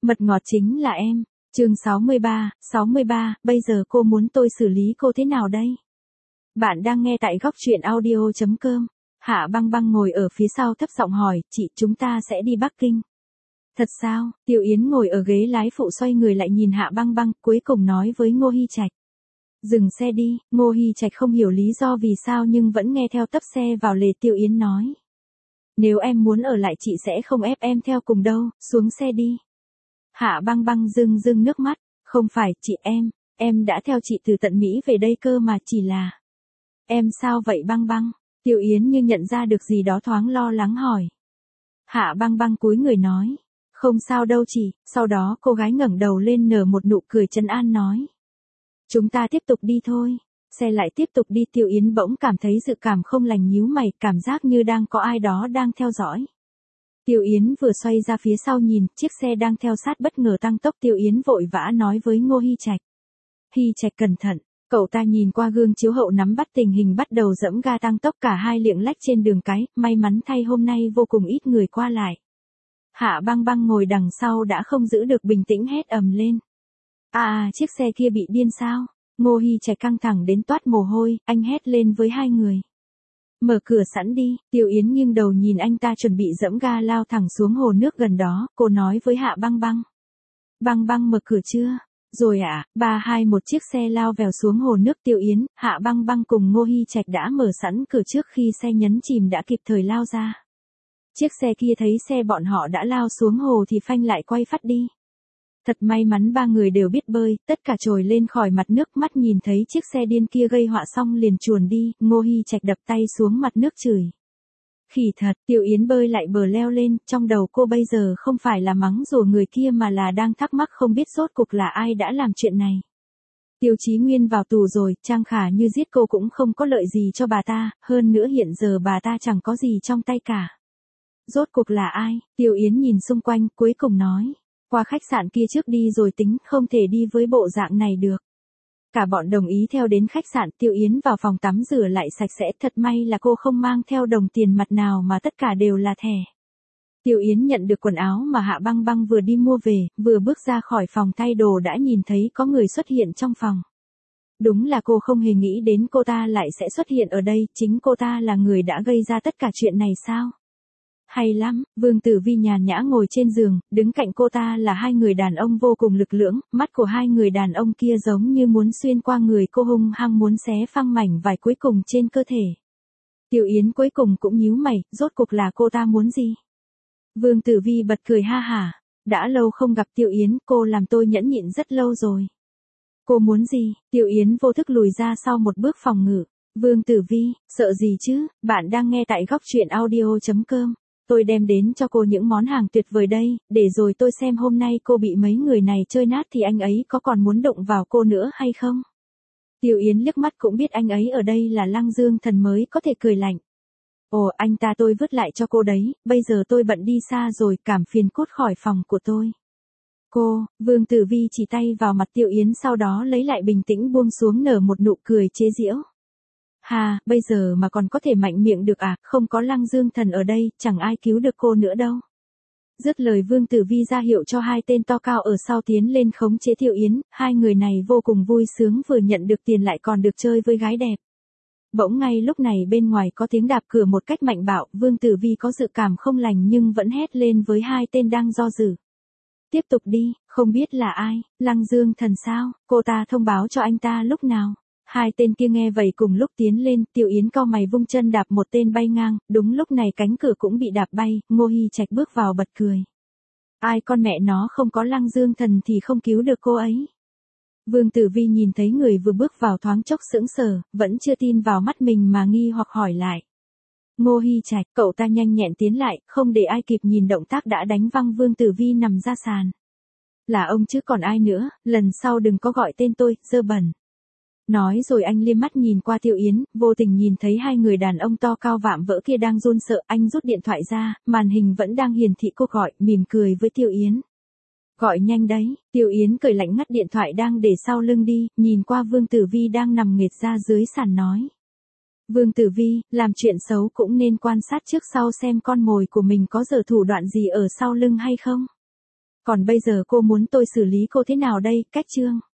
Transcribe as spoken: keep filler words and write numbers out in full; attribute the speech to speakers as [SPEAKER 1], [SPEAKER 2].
[SPEAKER 1] Mật ngọt chính là em. Chương sáu mươi ba, sáu mươi ba, bây giờ cô muốn tôi xử lý cô thế nào đây? Bạn đang nghe tại góc truyện audio chấm com. Hạ Băng Băng ngồi ở phía sau thấp giọng hỏi, chị, chúng ta sẽ đi Bắc Kinh. Thật sao? Tiêu Yến ngồi ở ghế lái phụ xoay người lại nhìn Hạ Băng Băng, cuối cùng nói với Ngô Hi Trạch. Dừng xe đi. Ngô Hi Trạch không hiểu lý do vì sao nhưng vẫn nghe theo tấp xe vào lề. Tiêu Yến nói. Nếu em muốn ở lại chị sẽ không ép em theo cùng đâu, xuống xe đi. Hạ Băng Băng rưng rưng nước mắt, không phải, chị em, em đã theo chị từ tận Mỹ về đây cơ mà, chỉ là. Em sao vậy Băng Băng? Tiêu Yến như nhận ra được gì đó thoáng lo lắng hỏi. Hạ Băng Băng cúi người nói, không sao đâu chị, sau đó cô gái ngẩng đầu lên nở một nụ cười trấn an nói. Chúng ta tiếp tục đi thôi. Xe lại tiếp tục đi. Tiêu Yến bỗng cảm thấy dự cảm không lành nhíu mày, cảm giác như đang có ai đó đang theo dõi. Tiêu Yến vừa xoay ra phía sau nhìn, chiếc xe đang theo sát bất ngờ tăng tốc. Tiêu Yến vội vã nói với Ngô Hi Trạch. Hi Trạch cẩn thận. Cậu ta nhìn qua gương chiếu hậu nắm bắt tình hình bắt đầu giẫm ga tăng tốc, cả hai liệng lách trên đường cái, may mắn thay hôm nay vô cùng ít người qua lại. Hạ Băng Băng ngồi đằng sau đã không giữ được bình tĩnh hét ầm lên. À, à chiếc xe kia bị điên sao? Ngô Hi Trạch căng thẳng đến toát mồ hôi, anh hét lên với hai người. Mở cửa sẵn đi. Tiêu Yến nghiêng đầu nhìn anh ta chuẩn bị giẫm ga lao thẳng xuống hồ nước gần đó, cô nói với Hạ Băng Băng. Băng Băng mở cửa chưa? Rồi ạ, à, ba hai một chiếc xe lao vèo xuống hồ nước. Tiêu Yến, Hạ Băng Băng cùng Ngô Hi Trạch đã mở sẵn cửa trước khi xe nhấn chìm đã kịp thời lao ra. Chiếc xe kia thấy xe bọn họ đã lao xuống hồ thì phanh lại quay phắt đi. Thật may mắn ba người đều biết bơi, tất cả trồi lên khỏi mặt nước, mắt nhìn thấy chiếc xe điên kia gây họa xong liền chuồn đi. Ngô Hi Trạch đập tay xuống mặt nước chửi. Khỉ thật. Tiêu Yến bơi lại bờ leo lên, trong đầu cô bây giờ không phải là mắng rủa người kia mà là đang thắc mắc không biết rốt cuộc là ai đã làm chuyện này. Tiêu Chí Nguyên vào tù rồi, Trang Khả Như giết cô cũng không có lợi gì cho bà ta, hơn nữa hiện giờ bà ta chẳng có gì trong tay cả. Rốt cuộc là ai? Tiêu Yến nhìn xung quanh, cuối cùng nói. Qua khách sạn kia trước đi rồi tính, không thể đi với bộ dạng này được. Cả bọn đồng ý theo đến khách sạn. Tiêu Yến vào phòng tắm rửa lại sạch sẽ, thật may là cô không mang theo đồng tiền mặt nào mà tất cả đều là thẻ. Tiêu Yến nhận được quần áo mà Hạ Băng Băng vừa đi mua về, vừa bước ra khỏi phòng thay đồ đã nhìn thấy có người xuất hiện trong phòng. Đúng là cô không hề nghĩ đến cô ta lại sẽ xuất hiện ở đây, chính cô ta là người đã gây ra tất cả chuyện này sao? Hay lắm. Vương Tử Vi nhàn nhã ngồi trên giường, đứng cạnh cô ta là hai người đàn ông vô cùng lực lưỡng, mắt của hai người đàn ông kia giống như muốn xuyên qua người cô, hung hăng muốn xé phăng mảnh vải cuối cùng trên cơ thể. Tiêu Yến cuối cùng cũng nhíu mày, rốt cuộc là cô ta muốn gì? Vương Tử Vi bật cười ha hả, đã lâu không gặp Tiêu Yến, cô làm tôi nhẫn nhịn rất lâu rồi. Cô muốn gì? Tiêu Yến vô thức lùi ra sau một bước phòng ngự. Vương Tử Vi, sợ gì chứ, bạn đang nghe tại góc truyện audio chấm com. Tôi đem đến cho cô những món hàng tuyệt vời đây, để rồi tôi xem hôm nay cô bị mấy người này chơi nát thì anh ấy có còn muốn động vào cô nữa hay không? Tiêu Yến liếc mắt cũng biết anh ấy ở đây là Lăng Dương Thần mới có thể cười lạnh. Ồ, anh ta tôi vứt lại cho cô đấy, bây giờ tôi bận đi xa rồi, cảm phiền cút khỏi phòng của tôi. Cô, Vương Tử Vi chỉ tay vào mặt Tiêu Yến sau đó lấy lại bình tĩnh buông xuống nở một nụ cười chế giễu. Hà, bây giờ mà còn có thể mạnh miệng được à, không có Lăng Dương Thần ở đây, chẳng ai cứu được cô nữa đâu. Dứt lời Vương Tử Vi ra hiệu cho hai tên to cao ở sau tiến lên khống chế Tiêu Yến, hai người này vô cùng vui sướng vừa nhận được tiền lại còn được chơi với gái đẹp. Bỗng ngay lúc này bên ngoài có tiếng đạp cửa một cách mạnh bạo, Vương Tử Vi có dự cảm không lành nhưng vẫn hét lên với hai tên đang do dự. Tiếp tục đi, không biết là ai, Lăng Dương Thần sao, cô ta thông báo cho anh ta lúc nào. Hai tên kia nghe vậy cùng lúc tiến lên, Tiêu Yến cau mày vung chân đạp một tên bay ngang, đúng lúc này cánh cửa cũng bị đạp bay, Ngô Hi Trạch bước vào bật cười. Ai con mẹ nó không có Lăng Dương Thần thì không cứu được cô ấy. Vương Tử Vi nhìn thấy người vừa bước vào thoáng chốc sững sờ, vẫn chưa tin vào mắt mình mà nghi hoặc hỏi lại. Ngô Hi Trạch, cậu ta nhanh nhẹn tiến lại, không để ai kịp nhìn động tác đã đánh văng Vương Tử Vi nằm ra sàn. Là ông chứ còn ai nữa, lần sau đừng có gọi tên tôi, dơ bẩn. Nói rồi anh liếc mắt nhìn qua Tiêu Yến, vô tình nhìn thấy hai người đàn ông to cao vạm vỡ kia đang run sợ, anh rút điện thoại ra, màn hình vẫn đang hiển thị cô gọi, mỉm cười với Tiêu Yến. Gọi nhanh đấy. Tiêu Yến cười lạnh ngắt điện thoại đang để sau lưng đi, nhìn qua Vương Tử Vi đang nằm nghệt ra dưới sàn nói. Vương Tử Vi, làm chuyện xấu cũng nên quan sát trước sau xem con mồi của mình có giở thủ đoạn gì ở sau lưng hay không. Còn bây giờ cô muốn tôi xử lý cô thế nào đây, Cách Trương?